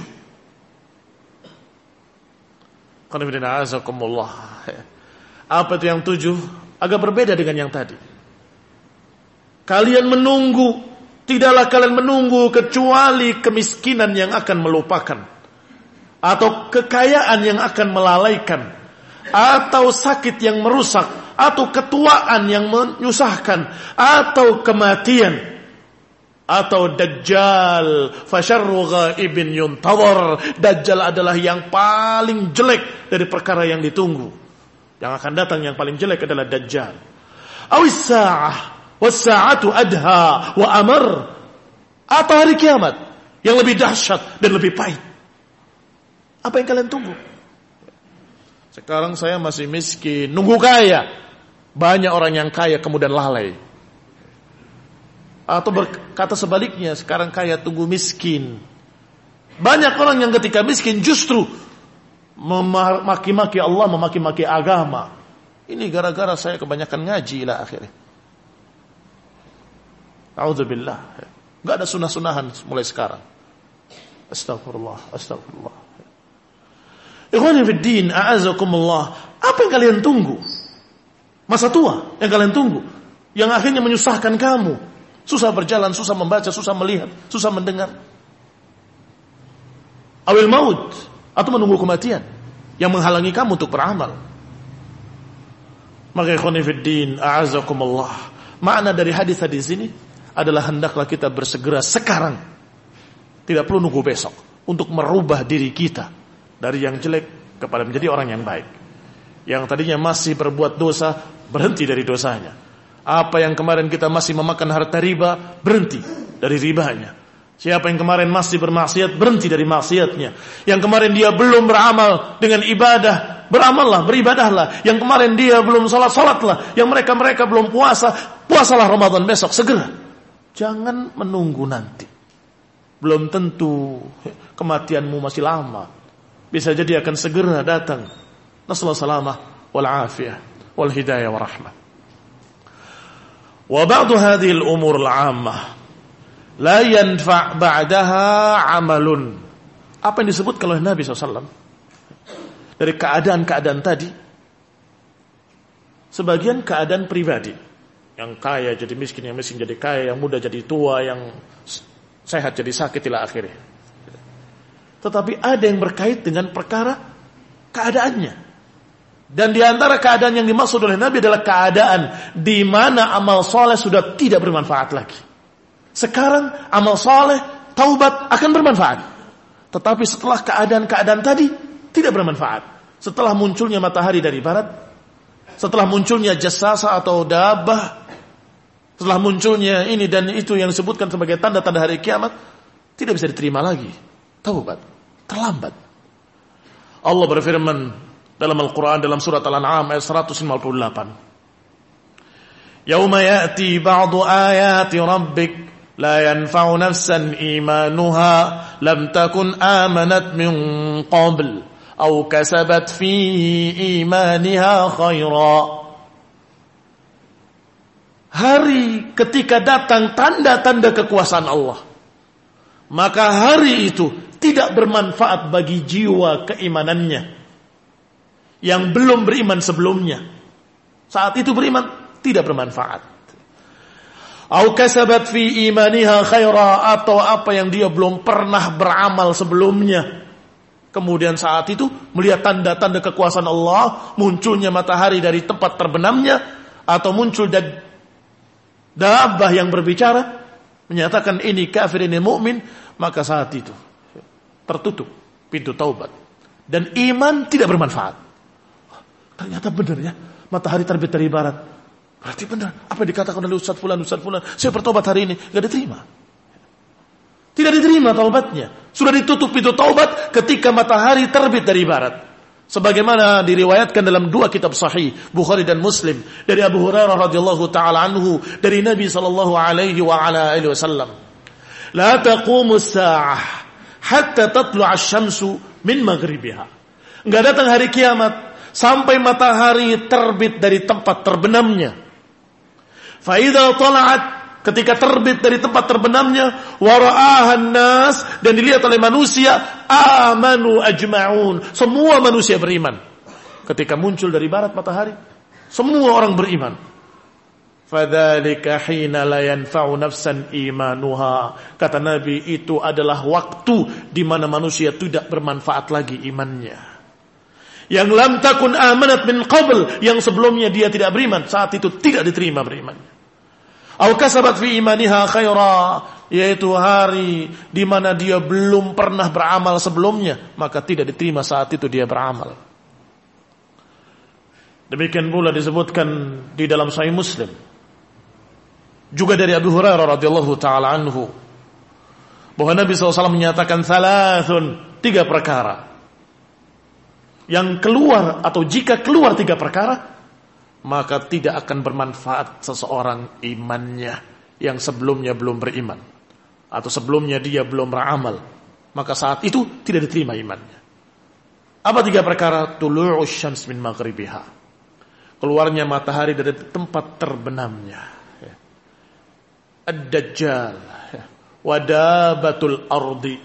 Apa itu yang 7? Agak berbeda dengan yang tadi. Kalian menunggu, tidaklah kalian menunggu kecuali kemiskinan yang akan melupakan, atau kekayaan yang akan melalaikan, atau sakit yang merusak, atau ketuaan yang menyusahkan, atau kematian, atau Dajjal. Fasyarru ghaibin yuntawar. Dajjal adalah yang paling jelek dari perkara yang ditunggu. Yang akan datang yang paling jelek adalah Dajjal. Awis sa'ah was-sa'atu adha wa amar. Atau hari kiamat yang lebih dahsyat dan lebih pahit. Apa yang kalian tunggu? Sekarang saya masih miskin, nunggu kaya. Banyak orang yang kaya kemudian lalai. Atau berkata sebaliknya, sekarang kaya tunggu miskin. Banyak orang yang ketika miskin justru memaki-maki Allah, memaki-maki agama. Ini gara-gara saya kebanyakan ngaji ila akhirnya. A'udzubillah. Enggak ada sunah-sunahan mulai sekarang. Astagfirullah, astagfirullah. Ikhwani fid din, a'azakumullah. Apa yang kalian tunggu? Masa tua yang kalian tunggu, yang akhirnya menyusahkan kamu. Susah berjalan, susah membaca, susah melihat, susah mendengar. Awil maut, atau menunggu kematian yang menghalangi kamu untuk beramal. Maka ikhwani fid din, a'azakumullah. Makna dari hadis-hadis ini adalah hendaklah kita bersegera sekarang. Tidak perlu nunggu besok untuk merubah diri kita dari yang jelek kepada menjadi orang yang baik. Yang tadinya masih berbuat dosa, berhenti dari dosanya. Apa yang kemarin kita masih memakan harta riba, berhenti dari ribanya. Siapa yang kemarin masih bermaksiat, berhenti dari maksiatnya. Yang kemarin dia belum beramal dengan ibadah, beramallah, beribadahlah. Yang kemarin dia belum salatlah. Yang mereka belum puasalah Ramadan besok, segera. Jangan menunggu nanti. Belum tentu kematianmu masih lama. Bisa jadi akan segera datang. Nasallahu salamah wal afiyah wal hidayah wa rahmah. Wa ba'du hadhil umur al-'ammah la yanfa' ba'daha 'amalun. Apa yang disebutkan oleh Nabi SAW dari keadaan-keadaan tadi, sebagian keadaan pribadi, yang kaya jadi miskin, yang miskin jadi kaya, yang muda jadi tua, yang sehat jadi sakit ila akhirnya. Tetapi ada yang berkait dengan perkara keadaannya. Dan di antara keadaan yang dimaksud oleh Nabi adalah keadaan di mana amal soleh sudah tidak bermanfaat lagi. Sekarang amal soleh, taubat akan bermanfaat. Tetapi setelah keadaan-keadaan tadi tidak bermanfaat. Setelah munculnya matahari dari barat, setelah munculnya jasasa atau dabah, setelah munculnya ini dan itu yang disebutkan sebagai tanda-tanda hari kiamat, tidak bisa diterima lagi. Taubat, terlambat. Allah berfirman dalam Al-Quran dalam surat Al-An'am ayat 158. Yauma ya'ti ba'du ayati rabbik la yanfa'u nafsan imanuha lam takun amanat min qabl aw kasabat fi imaniha khaira. Hari ketika datang tanda-tanda kekuasaan Allah, maka hari itu tidak bermanfaat bagi jiwa keimanannya yang belum beriman sebelumnya. Saat itu beriman tidak bermanfaat. Au kasabat fi imaniha khaira, atau apa yang dia belum pernah beramal sebelumnya. Kemudian saat itu melihat tanda-tanda kekuasaan Allah, munculnya matahari dari tempat terbenamnya, atau muncul dabah yang berbicara menyatakan ini kafir, ini mukmin, maka saat itu tertutup pintu taubat dan iman tidak bermanfaat. Ternyata benar ya, matahari terbit dari barat. Berarti benar apa yang dikatakan oleh Ustaz Fulan, saya bertobat hari ini. Tidak diterima. Tidak diterima taubatnya. Sudah ditutup pintu taubat ketika matahari terbit dari barat. Sebagaimana diriwayatkan dalam dua kitab sahih, Bukhari dan Muslim, dari Abu Hurairah radhiyallahu taala anhu, dari Nabi sallallahu alaihi wa ala alihi wasallam. La taqumu as-sa'ah hatta tatlu'a asy-syamsu min maghribiha. Enggak datang hari kiamat sampai matahari terbit dari tempat terbenamnya. Fa idza tala'at, ketika terbit dari tempat terbenamnya, wa ra'ahan nas, dan dilihat oleh manusia, amanu ajma'un, semua manusia beriman. Ketika muncul dari barat matahari, semua orang beriman. Fadzalika hina la yanfa'u nafsan imanuha. Kata Nabi, itu adalah waktu di mana manusia tidak bermanfaat lagi imannya. Yang lam takun amanat min qabl, yang sebelumnya dia tidak beriman, saat itu tidak diterima berimannya. Au kasabat fi imaniha khaira, yaitu hari di mana dia belum pernah beramal sebelumnya, maka tidak diterima saat itu dia beramal. Demikian pula disebutkan di dalam Sahih Muslim juga dari Abu Hurairah radhiyallahu taala anhu bahwa Nabi SAW menyatakan thalathun, 3 perkara yang keluar, atau jika keluar 3 perkara, maka tidak akan bermanfaat seseorang imannya yang sebelumnya belum beriman, atau sebelumnya dia belum beramal, maka saat itu tidak diterima imannya. Apa 3 perkara? Tulu'us syams min maghribiha, keluarnya matahari dari tempat terbenamnya. Ad-Dajjal, wadabatul ardi,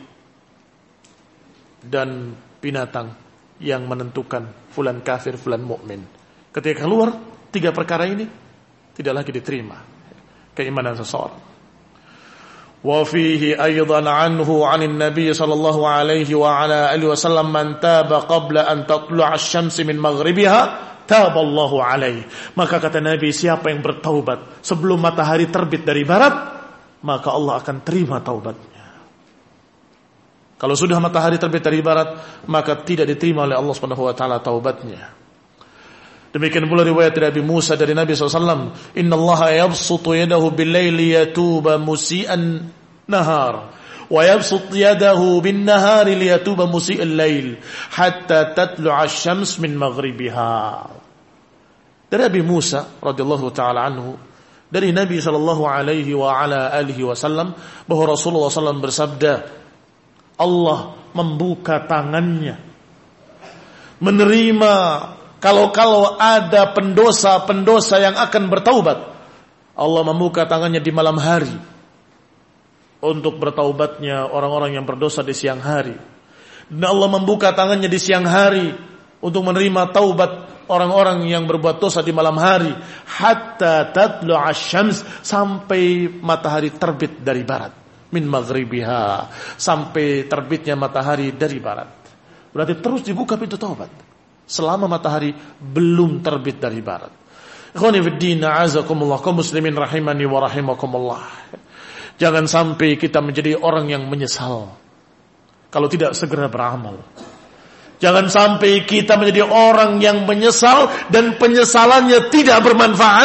dan binatang yang menentukan fulan kafir, fulan mukmin. Ketika keluar 3 perkara ini, tidak lagi diterima keimanan seseorang. Wa fihi aidan anhu 'anil nabiy sallallahu alaihi wa ala alihi wasallam, man taba qabla an tatlu'a asy-syamsu min maghribiha taballahu alaihi. Maka kata Nabi, siapa yang bertaubat sebelum matahari terbit dari barat, maka Allah akan terima taubatnya. Kalau sudah matahari terbit dari barat, maka tidak diterima oleh Allah Subhanahu wa taala taubatnya. Demikian pula riwayat dari Abi Musa dari Nabi SAW, innallaha yabsutu yadahu bil-laili yatuba musii'an nahar, wa yabsut yadahu bin-nahari liyatuba musii'al lail hatta tatlu'a asy-syams min maghribiha. Dari Abi Musa radhiyallahu taala anhu, dari Nabi sallallahu alaihi wa ala alihi wasallam, bahwa Rasulullah SAW bersabda, Allah membuka tangannya menerima kalau ada pendosa yang akan bertaubat. Allah membuka tangannya di malam hari untuk bertaubatnya orang-orang yang berdosa di siang hari. Dan Allah membuka tangannya di siang hari untuk menerima taubat orang-orang yang berbuat dosa di malam hari, hatta tatlu'a asy-syams, sampai matahari terbit dari barat, min maghribiha, sampai terbitnya matahari dari barat. Berarti terus dibuka pintu taubat selama matahari belum terbit dari barat. Ikhwani fid din, a'azakumullah, kaum muslimin rahimani wa rahimakumullah. Jangan sampai kita menjadi orang yang menyesal kalau tidak segera beramal. Jangan sampai kita menjadi orang yang menyesal dan penyesalannya tidak bermanfaat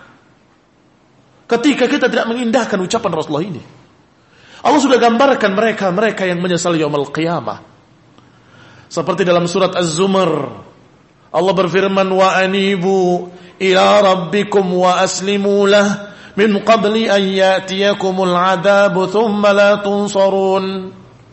ketika kita tidak mengindahkan ucapan Rasulullah ini. Allah sudah gambarkan mereka yang menyesal yaumul qiyamah. Seperti dalam surat Az-Zumar, Allah berfirman, wa anibu ila rabbikum wa aslimu lah min qabli an ya'tiyakumul adabu thumma la tunsarun.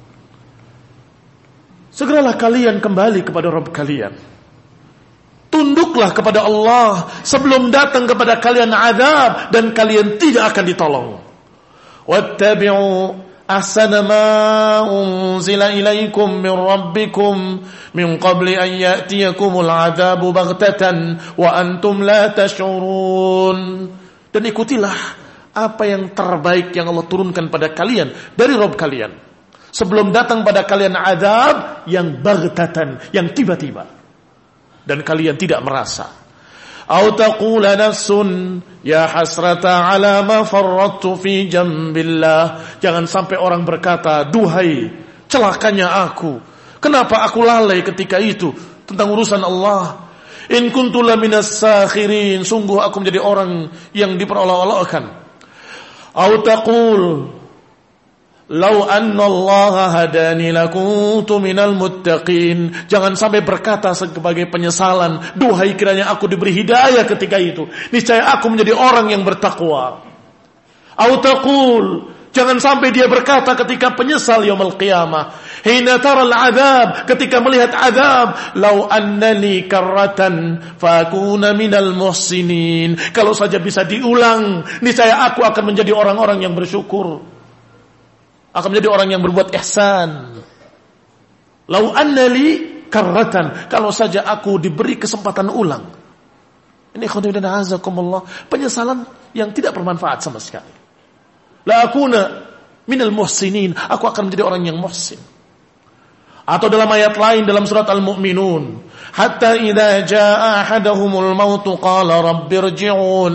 Segeralah kalian kembali kepada Rabb kalian. Tunduklah kepada Allah sebelum datang kepada kalian azab dan kalian tidak akan ditolong. Wattabi'u ahsana ma unzila ilaikum min rabbikum min qabli an ya'tiyakumul adzabu baghtatan wa antum la tash'urun. Dan ikutilah apa yang terbaik yang Allah turunkan pada kalian dari Rabb kalian sebelum datang pada kalian azab yang baghtatan, yang tiba-tiba, dan kalian tidak merasa. Au taqula nafsun ya hasrata ala ma farrattu fi jambillah. Jangan sampai orang berkata, duhai celakanya aku, kenapa aku lalai ketika itu tentang urusan Allah. In kuntu laminas sakhirin, sungguh aku menjadi orang yang diperolok-olokkan. Au taqul lau anna Allah hadani lakuntu minal muttaqin. Jangan sampai berkata sebagai penyesalan, duhai kiranya aku diberi hidayah ketika itu, niscaya aku menjadi orang yang bertakwa. Au taqul Jangan sampai dia berkata ketika penyesal yaumul qiyamah, hina taral adzab, ketika melihat azab, law annali karratan fakuna minal muhsinin. Kalau saja bisa diulang, niscaya aku akan menjadi orang-orang yang bersyukur. Akan menjadi orang yang berbuat ihsan. Law annali karratan, kalau saja aku diberi kesempatan ulang. Ini khonibina azakumullah, penyesalan yang tidak bermanfaat sama sekali. La akuna minal muhsinin, aku akan menjadi orang yang muhsin. Atau dalam ayat lain dalam surat Al-Mu'minun, hatta idza jaa ahaduhumul maut qala rabbirji'un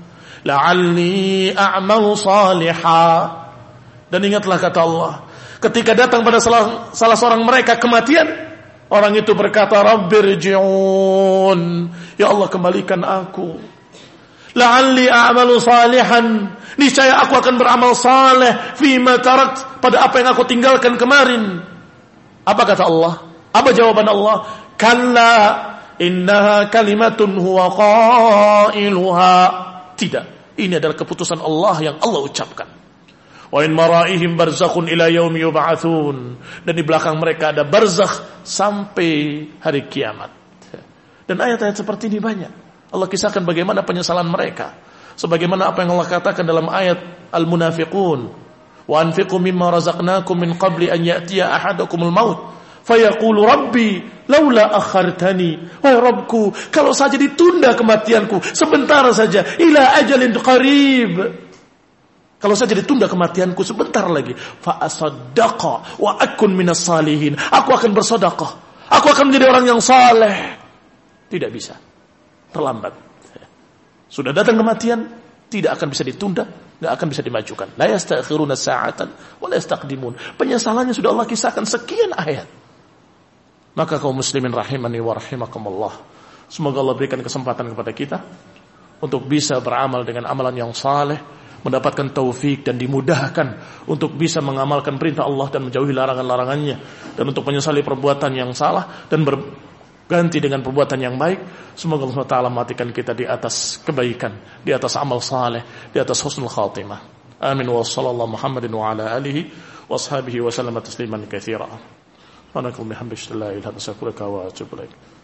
la'alli a'malu shalihan. Dan ingatlah kata Allah, ketika datang pada salah seorang mereka kematian, orang itu berkata rabbirji'un, ya Allah kembalikan aku. La'alli a'malu salihan, niscaya aku akan beramal saleh fima tarakt, pada apa yang aku tinggalkan kemarin. Apa kata Allah? Apa jawaban Allah? Kalla innaha kalimatun huwa qailuha. Tidak, ini adalah keputusan Allah yang Allah ucapkan. Wa in maraihim barzakhun ila yaumi yub'atsun, dan di belakang mereka ada barzakh sampai hari kiamat. Dan ayat-ayat seperti ini banyak. Allah kisahkan bagaimana penyesalan mereka. Sebagaimana apa yang Allah katakan dalam ayat Al-Munafiqun. Wa anfiqu mimma razaqnakum min qabli an ya'tiya ahadakumul maut. Fayaqulu rabbi laula akhartani. Wahai Rabbku, kalau saja ditunda kematianku sebentar saja. Ila ajalin qarib. Kalau saja ditunda kematianku sebentar lagi. Fa asaddaqa wa akun minas salihin. Aku akan bersedekah. Aku akan menjadi orang yang saleh. Tidak bisa. Terlambat. Sudah datang kematian, tidak akan bisa ditunda, tidak akan bisa dimajukan. La yastakhiruna sa'atan wa la yastaqdimun. Penyesalannya sudah Allah kisahkan sekian ayat. Maka kaum muslimin rahimani wa rahimakumullah, semoga Allah berikan kesempatan kepada kita untuk bisa beramal dengan amalan yang saleh, mendapatkan taufik dan dimudahkan untuk bisa mengamalkan perintah Allah dan menjauhi larangan-larangannya, dan untuk menyesali perbuatan yang salah dan ganti dengan perbuatan yang baik. Semoga Allah Ta'ala matikan kita di atas kebaikan, di atas amal saleh, di atas husnul khatimah. Amin wa sallallahu Muhammadin wa ala alihi wa ashabihi wa sallama tasliman katsira. Wa nakum bihamdihi la ilaha illa anta astaghfiruka wa atubu ilaik.